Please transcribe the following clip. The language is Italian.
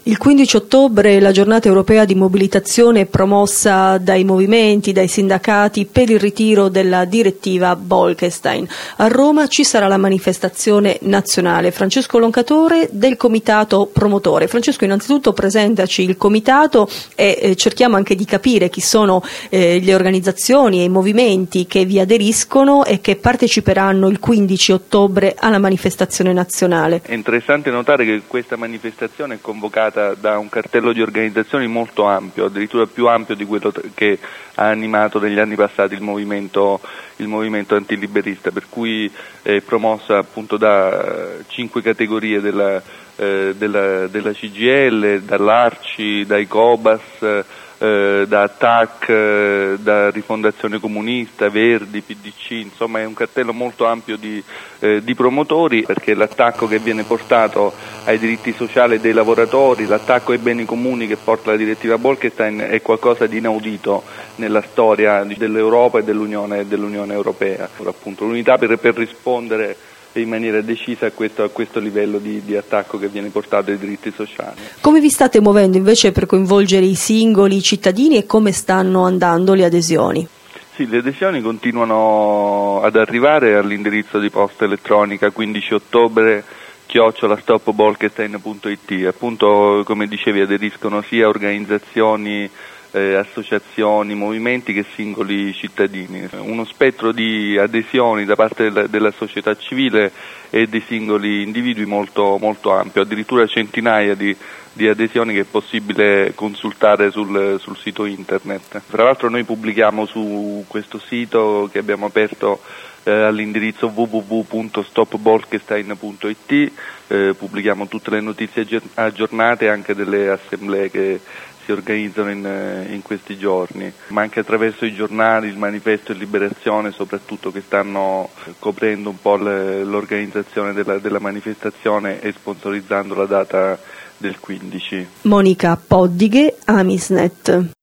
Il 15 ottobre è la giornata europea di mobilitazione promossa dai movimenti, dai sindacati per il ritiro della direttiva Bolkestein. A Roma ci sarà la manifestazione nazionale. Francesco Loncatore del comitato promotore. Francesco, innanzitutto presentaci il comitato e cerchiamo anche di capire chi sono le organizzazioni e i movimenti che vi aderiscono e che parteciperanno il 15 ottobre alla manifestazione nazionale. È interessante notare che questa manifestazione è convocata da un cartello di organizzazioni molto ampio, addirittura più ampio di quello che ha animato negli anni passati il movimento antiliberista, per cui è promossa appunto da 5 categorie della CGIL, dall'Arci, dai Cobas, da ATTAC, da Rifondazione Comunista, Verdi, PDC, insomma è un cartello molto ampio di promotori, perché l'attacco che viene portato ai diritti sociali dei lavoratori, l'attacco ai beni comuni che porta la direttiva Bolkestein è qualcosa di inaudito nella storia dell'Europa e dell'Unione Europea. Appunto, l'unità per rispondere in maniera decisa a questo livello di attacco che viene portato ai diritti sociali. Come vi state muovendo invece per coinvolgere i singoli cittadini e come stanno andando le adesioni? Sì, le adesioni continuano ad arrivare all'indirizzo di posta elettronica 15 ottobre @stopbolkestein.it. Appunto, come dicevi, aderiscono sia organizzazioni, associazioni, movimenti che singoli cittadini. Uno spettro di adesioni da parte della società civile e dei singoli individui molto, molto ampio, addirittura centinaia di adesioni che è possibile consultare sul sito internet. Tra l'altro noi pubblichiamo su questo sito che abbiamo aperto all'indirizzo www.stopbolkestein.it, pubblichiamo tutte le notizie aggiornate anche delle assemblee che si organizzano in questi giorni, ma anche attraverso i giornali, il Manifesto e Liberazione soprattutto, che stanno coprendo un po' l'organizzazione della manifestazione e sponsorizzando la data del 15. Monica Poddighe, Amisnet.